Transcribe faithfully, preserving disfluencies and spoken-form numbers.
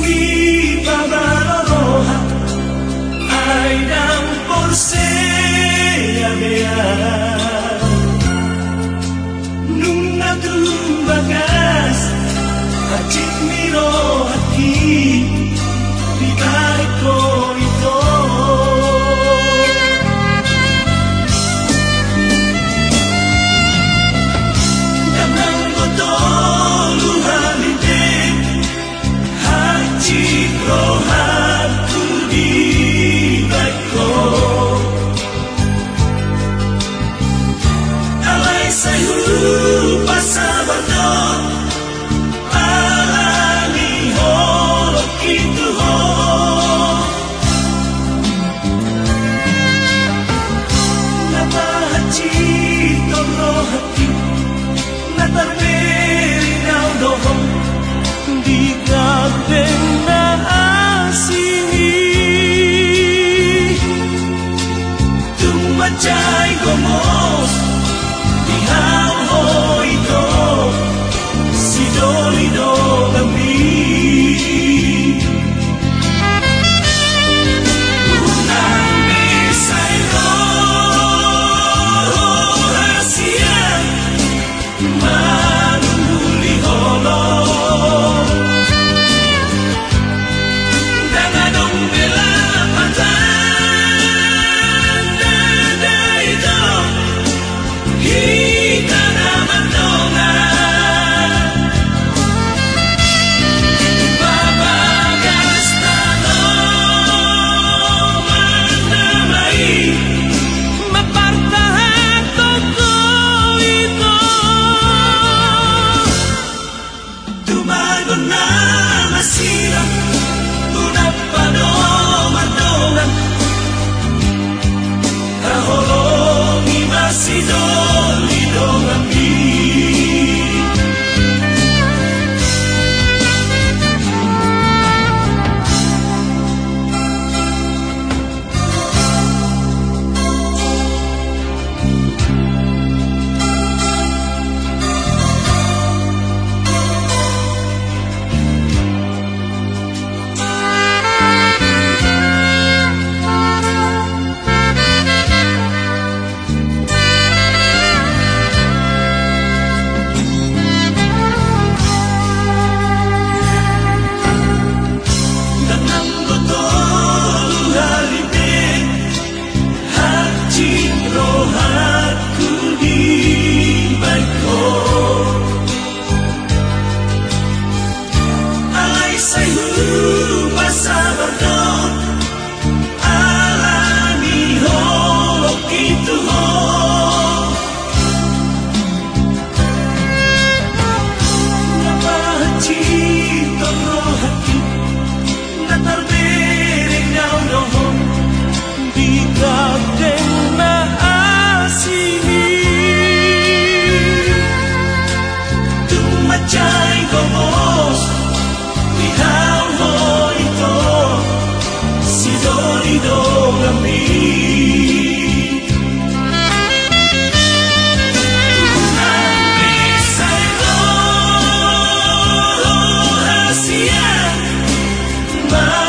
sumi pabaroroha ai dang porse abea nunga tu bagas hacik miro hati di balik korito damang botolu halide hacik rohatku di balik korito alai sayu pasabado alani holok itu ho napa haji toro hati natarberi nau dohong di gabeng na asini tumacay gomos di hao hoito si dolido gambi unang mesayro rahasia manuli holo danganong bela patan dada ito kita naman dongan babagas tanaman damai mapartahan toko ito tumagon na masirang tunap panomanongan kaholongi masidolidong amin danang botolu halide hacik rohatku di baiko alai sayu pasabado alani holok itu ho napa haji toro hati natarbereng nau dohong di gabeng na asini tumacay gomos di hao hoito si dolido gambi unang mesayro rahasia